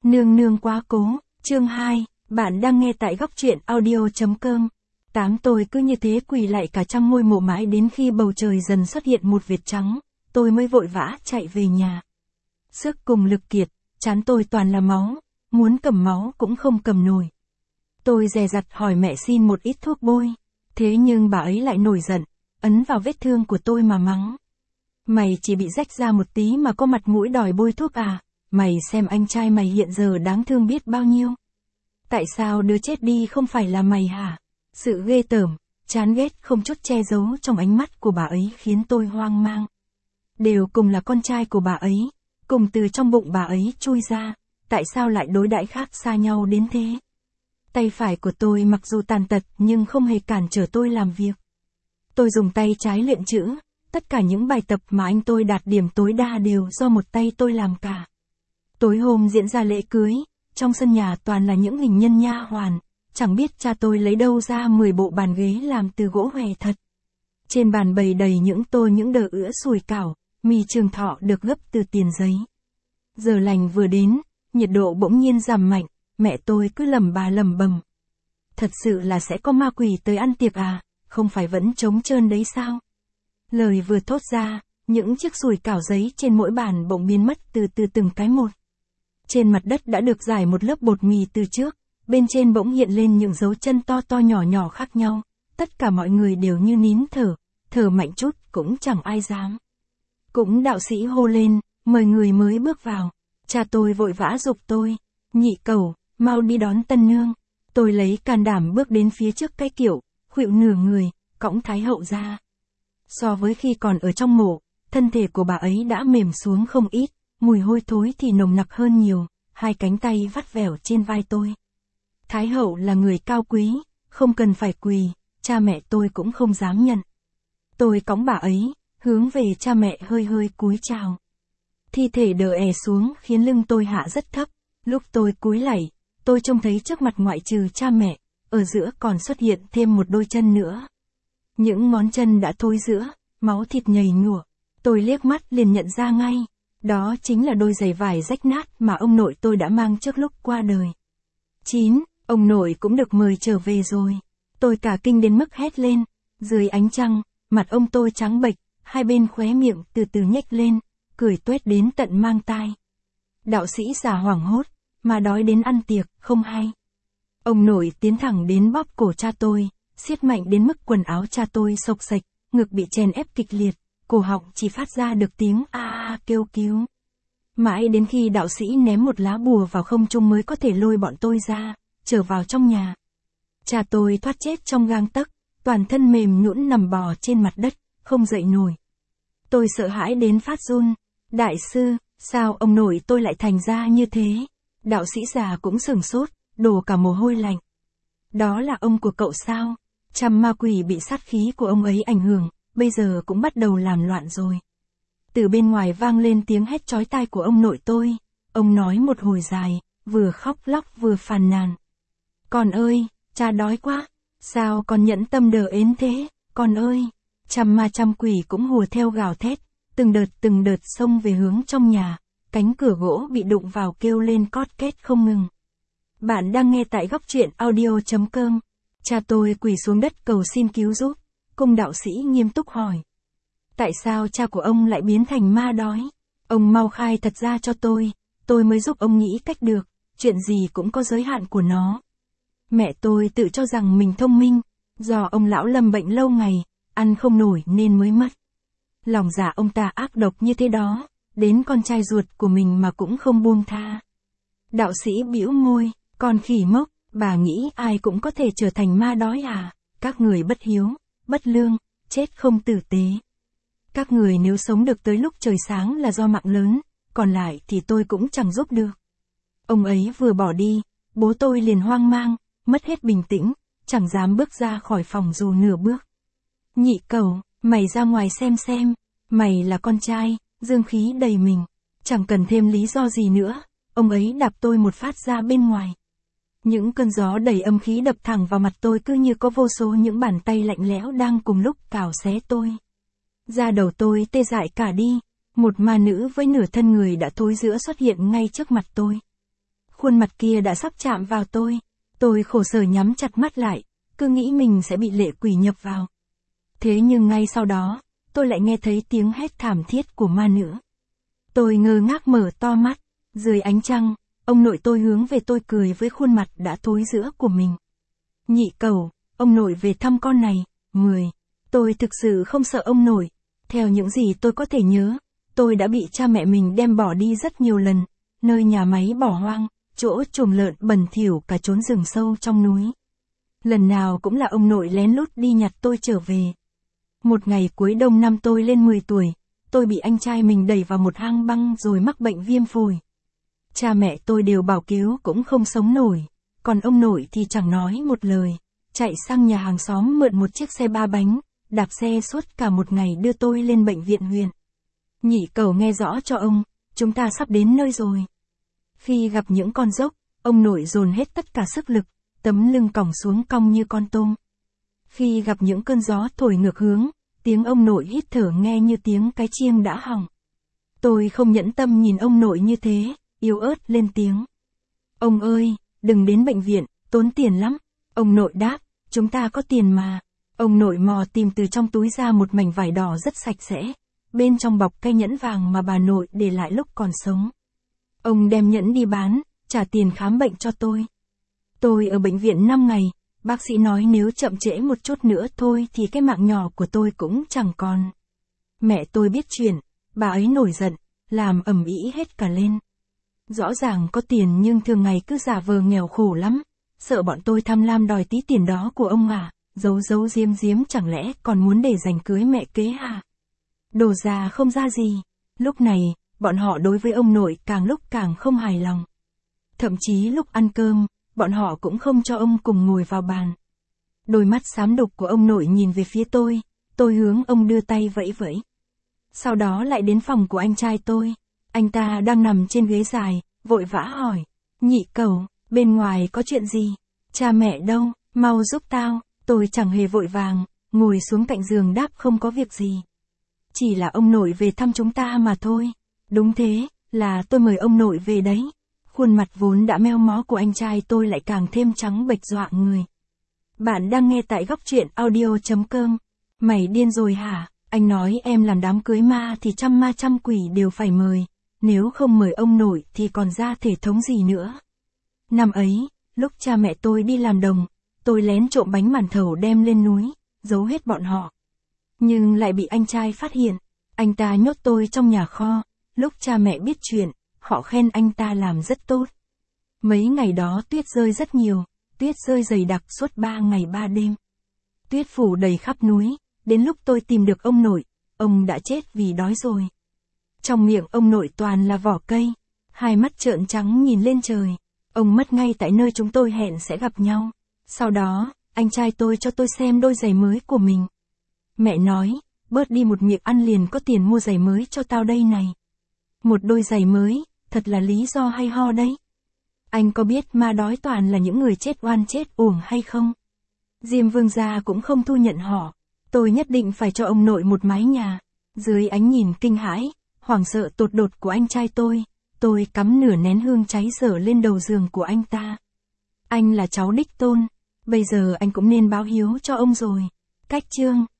Nương nương quá cố, chương 2, bạn đang nghe tại góc truyện audio.com. Tôi cứ như thế quỳ lại cả trong ngôi mộ mãi đến khi bầu trời dần xuất hiện một vệt trắng, tôi mới vội vã chạy về nhà. Sức cùng lực kiệt, trán tôi toàn là máu, muốn cầm máu cũng không cầm nổi. Tôi dè dặt hỏi mẹ xin một ít thuốc bôi, thế nhưng bà ấy lại nổi giận, ấn vào vết thương của tôi mà mắng. Mày chỉ bị rách ra một tí mà có mặt mũi đòi bôi thuốc à? Mày xem anh trai mày hiện giờ đáng thương biết bao nhiêu. Tại sao đứa chết đi không phải là mày hả? Sự ghê tởm, chán ghét không chút che giấu trong ánh mắt của bà ấy khiến tôi hoang mang. Đều cùng là con trai của bà ấy, cùng từ trong bụng bà ấy chui ra, tại sao lại đối đãi khác xa nhau đến thế? Tay phải của tôi mặc dù tàn tật nhưng không hề cản trở tôi làm việc. Tôi dùng tay trái luyện chữ, tất cả những bài tập mà anh tôi đạt điểm tối đa đều do một tay tôi làm cả. Tối hôm diễn ra lễ cưới, trong sân nhà toàn là những hình nhân nha hoàn, chẳng biết cha tôi lấy đâu ra 10 bộ bàn ghế làm từ gỗ hòe thật. Trên bàn bày đầy những tô những đờ ữa sủi cảo, mì trường thọ được gấp từ tiền giấy. Giờ lành vừa đến, nhiệt độ bỗng nhiên giảm mạnh, mẹ tôi cứ lẩm bẩm. Thật sự là sẽ có ma quỷ tới ăn tiệc à, không phải vẫn trống trơn đấy sao? Lời vừa thốt ra, những chiếc sủi cảo giấy trên mỗi bàn bỗng biến mất từ từ từng cái một. Trên mặt đất đã được rải một lớp bột mì từ trước, bên trên bỗng hiện lên những dấu chân to to nhỏ nhỏ khác nhau, tất cả mọi người đều như nín thở mạnh chút cũng chẳng ai dám. Cũng đạo sĩ hô lên, mời người mới bước vào. Cha tôi vội vã giục tôi, Nhị Cẩu, mau đi đón tân nương. Tôi lấy can đảm bước đến phía trước cái kiệu, khuỵu nửa người, cõng Thái hậu ra. So với khi còn ở trong mộ, thân thể của bà ấy đã mềm xuống không ít, mùi hôi thối thì nồng nặc hơn nhiều, hai cánh tay vắt vẻo trên vai tôi. Thái hậu là người cao quý, không cần phải quỳ, cha mẹ tôi cũng không dám nhận. Tôi cõng bà ấy, hướng về cha mẹ hơi cúi chào. Thi thể đờ è xuống khiến lưng tôi hạ rất thấp, lúc tôi cúi lạy, tôi trông thấy trước mặt ngoại trừ cha mẹ, ở giữa còn xuất hiện thêm một đôi chân nữa. Những ngón chân đã thối rữa, máu thịt nhầy nhụa, tôi liếc mắt liền nhận ra ngay, đó chính là đôi giày vải rách nát mà ông nội tôi đã mang trước lúc qua đời. 9. Ông nội cũng được mời trở về rồi. Tôi cả kinh đến mức hét lên, dưới ánh trăng, mặt ông tôi trắng bệch, hai bên khóe miệng từ từ nhếch lên, cười tuét đến tận mang tai. Đạo sĩ già hoảng hốt, mà đói đến ăn tiệc, không hay. Ông nội tiến thẳng đến bóp cổ cha tôi, siết mạnh đến mức quần áo cha tôi xộc xệch, ngực bị chèn ép kịch liệt, cổ họng chỉ phát ra được tiếng a kêu cứu. Mãi đến khi đạo sĩ ném một lá bùa vào không trung mới có thể lôi bọn tôi ra, trở vào trong nhà. Cha tôi thoát chết trong gang tấc, toàn thân mềm nhũn nằm bò trên mặt đất, không dậy nổi. Tôi sợ hãi đến phát run. Đại sư, sao ông nội tôi lại thành ra như thế? Đạo sĩ già cũng sửng sốt, đổ cả mồ hôi lạnh. Đó là ông của cậu sao? Trăm ma quỷ bị sát khí của ông ấy ảnh hưởng, bây giờ cũng bắt đầu làm loạn rồi. Từ bên ngoài vang lên tiếng hét chói tai của ông nội tôi. Ông nói một hồi dài, vừa khóc lóc vừa phàn nàn. Con ơi, cha đói quá. Sao con nhẫn tâm đờ ến thế, con ơi. Trăm ma trăm quỷ cũng hùa theo gào thét, từng đợt xông về hướng trong nhà. Cánh cửa gỗ bị đụng vào kêu lên cót két không ngừng. Bạn đang nghe tại góc truyện audio.com. Cha tôi quỳ xuống đất cầu xin cứu giúp. Cung đạo sĩ nghiêm túc hỏi. Tại sao cha của ông lại biến thành ma đói? Ông mau khai thật ra cho tôi mới giúp ông nghĩ cách được, chuyện gì cũng có giới hạn của nó. Mẹ tôi tự cho rằng mình thông minh, do ông lão lâm bệnh lâu ngày, ăn không nổi nên mới mất. Lòng dạ ông ta ác độc như thế đó, đến con trai ruột của mình mà cũng không buông tha. Đạo sĩ bĩu môi, con khỉ mốc, bà nghĩ ai cũng có thể trở thành ma đói à? Các người bất hiếu, bất lương, chết không tử tế. Các người nếu sống được tới lúc trời sáng là do mạng lớn, còn lại thì tôi cũng chẳng giúp được. Ông ấy vừa bỏ đi, bố tôi liền hoang mang, mất hết bình tĩnh, chẳng dám bước ra khỏi phòng dù nửa bước. Nhị Cẩu, mày ra ngoài xem, mày là con trai, dương khí đầy mình, chẳng cần thêm lý do gì nữa, ông ấy đạp tôi một phát ra bên ngoài. Những cơn gió đầy âm khí đập thẳng vào mặt tôi cứ như có vô số những bàn tay lạnh lẽo đang cùng lúc cào xé tôi. Da đầu tôi tê dại cả đi, một ma nữ với nửa thân người đã thối rữa xuất hiện ngay trước mặt tôi. Khuôn mặt kia đã sắp chạm vào tôi. Tôi khổ sở nhắm chặt mắt lại, cứ nghĩ mình sẽ bị lệ quỷ nhập vào. Thế nhưng ngay sau đó, tôi lại nghe thấy tiếng hét thảm thiết của ma nữ. Tôi ngơ ngác mở to mắt, dưới ánh trăng, ông nội tôi hướng về tôi cười với khuôn mặt đã thối rữa của mình. Nhị Cẩu, ông nội về thăm con này. 10. Tôi thực sự không sợ ông nội. Theo những gì tôi có thể nhớ, tôi đã bị cha mẹ mình đem bỏ đi rất nhiều lần, nơi nhà máy bỏ hoang, chỗ chuồng lợn bẩn thỉu cả chốn rừng sâu trong núi. Lần nào cũng là ông nội lén lút đi nhặt tôi trở về. Một ngày cuối đông năm tôi lên 10 tuổi, tôi bị anh trai mình đẩy vào một hang băng rồi mắc bệnh viêm phổi. Cha mẹ tôi đều bảo cứu cũng không sống nổi, còn ông nội thì chẳng nói một lời, chạy sang nhà hàng xóm mượn một chiếc xe 3 bánh, đạp xe suốt cả một ngày đưa tôi lên bệnh viện huyện. Nhị Cẩu nghe rõ cho ông, chúng ta sắp đến nơi rồi. Khi gặp những con dốc, ông nội dồn hết tất cả sức lực, tấm lưng còng xuống cong như con tôm. Khi gặp những cơn gió thổi ngược hướng, tiếng ông nội hít thở nghe như tiếng cái chiêng đã hỏng. Tôi không nhẫn tâm nhìn ông nội như thế, yếu ớt lên tiếng. Ông ơi, đừng đến bệnh viện, tốn tiền lắm. Ông nội đáp, chúng ta có tiền mà. Ông nội mò tìm từ trong túi ra một mảnh vải đỏ rất sạch sẽ. Bên trong bọc cây nhẫn vàng mà bà nội để lại lúc còn sống. Ông đem nhẫn đi bán, trả tiền khám bệnh cho tôi. Tôi ở bệnh viện 5 ngày, bác sĩ nói nếu chậm trễ một chút nữa thôi thì cái mạng nhỏ của tôi cũng chẳng còn. Mẹ tôi biết chuyện, bà ấy nổi giận, làm ầm ĩ hết cả lên. Rõ ràng có tiền nhưng thường ngày cứ giả vờ nghèo khổ lắm, sợ bọn tôi tham lam đòi tí tiền đó của ông à, giấu giấu giếm giếm chẳng lẽ còn muốn để dành cưới mẹ kế à. Đồ già không ra gì. Lúc này, bọn họ đối với ông nội càng lúc càng không hài lòng. Thậm chí lúc ăn cơm, bọn họ cũng không cho ông cùng ngồi vào bàn. Đôi mắt xám đục của ông nội nhìn về phía tôi hướng ông đưa tay vẫy vẫy. Sau đó lại đến phòng của anh trai tôi. Anh ta đang nằm trên ghế dài, vội vã hỏi. Nhị Cẩu, bên ngoài có chuyện gì? Cha mẹ đâu, mau giúp tao. Tôi chẳng hề vội vàng, ngồi xuống cạnh giường đáp không có việc gì. Chỉ là ông nội về thăm chúng ta mà thôi. Đúng thế, là tôi mời ông nội về đấy. Khuôn mặt vốn đã meo mó của anh trai tôi lại càng thêm trắng bệch dọa người. Bạn đang nghe tại góc truyện audio.com. Mày điên rồi hả? Anh nói em làm đám cưới ma thì trăm ma trăm quỷ đều phải mời. Nếu không mời ông nội thì còn ra thể thống gì nữa. Năm ấy, lúc cha mẹ tôi đi làm đồng, tôi lén trộm bánh màn thầu đem lên núi, giấu hết bọn họ. Nhưng lại bị anh trai phát hiện. Anh ta nhốt tôi trong nhà kho. Lúc cha mẹ biết chuyện, họ khen anh ta làm rất tốt. Mấy ngày đó tuyết rơi rất nhiều, tuyết rơi dày đặc suốt 3 ngày 3 đêm. Tuyết phủ đầy khắp núi, đến lúc tôi tìm được ông nội, ông đã chết vì đói rồi. Trong miệng ông nội toàn là vỏ cây, hai mắt trợn trắng nhìn lên trời. Ông mất ngay tại nơi chúng tôi hẹn sẽ gặp nhau. Sau đó, anh trai tôi cho tôi xem đôi giày mới của mình. Mẹ nói, bớt đi một miệng ăn liền có tiền mua giày mới cho tao đây này. Một đôi giày mới, thật là lý do hay ho đấy. Anh có biết ma đói toàn là những người chết oan chết uổng hay không? Diêm Vương gia cũng không thu nhận họ. Tôi nhất định phải cho ông nội một mái nhà. Dưới ánh nhìn kinh hãi, hoảng sợ tột đột của anh trai tôi cắm nửa nén hương cháy dở lên đầu giường của anh ta. Anh là cháu đích tôn, bây giờ anh cũng nên báo hiếu cho ông rồi. Cách chương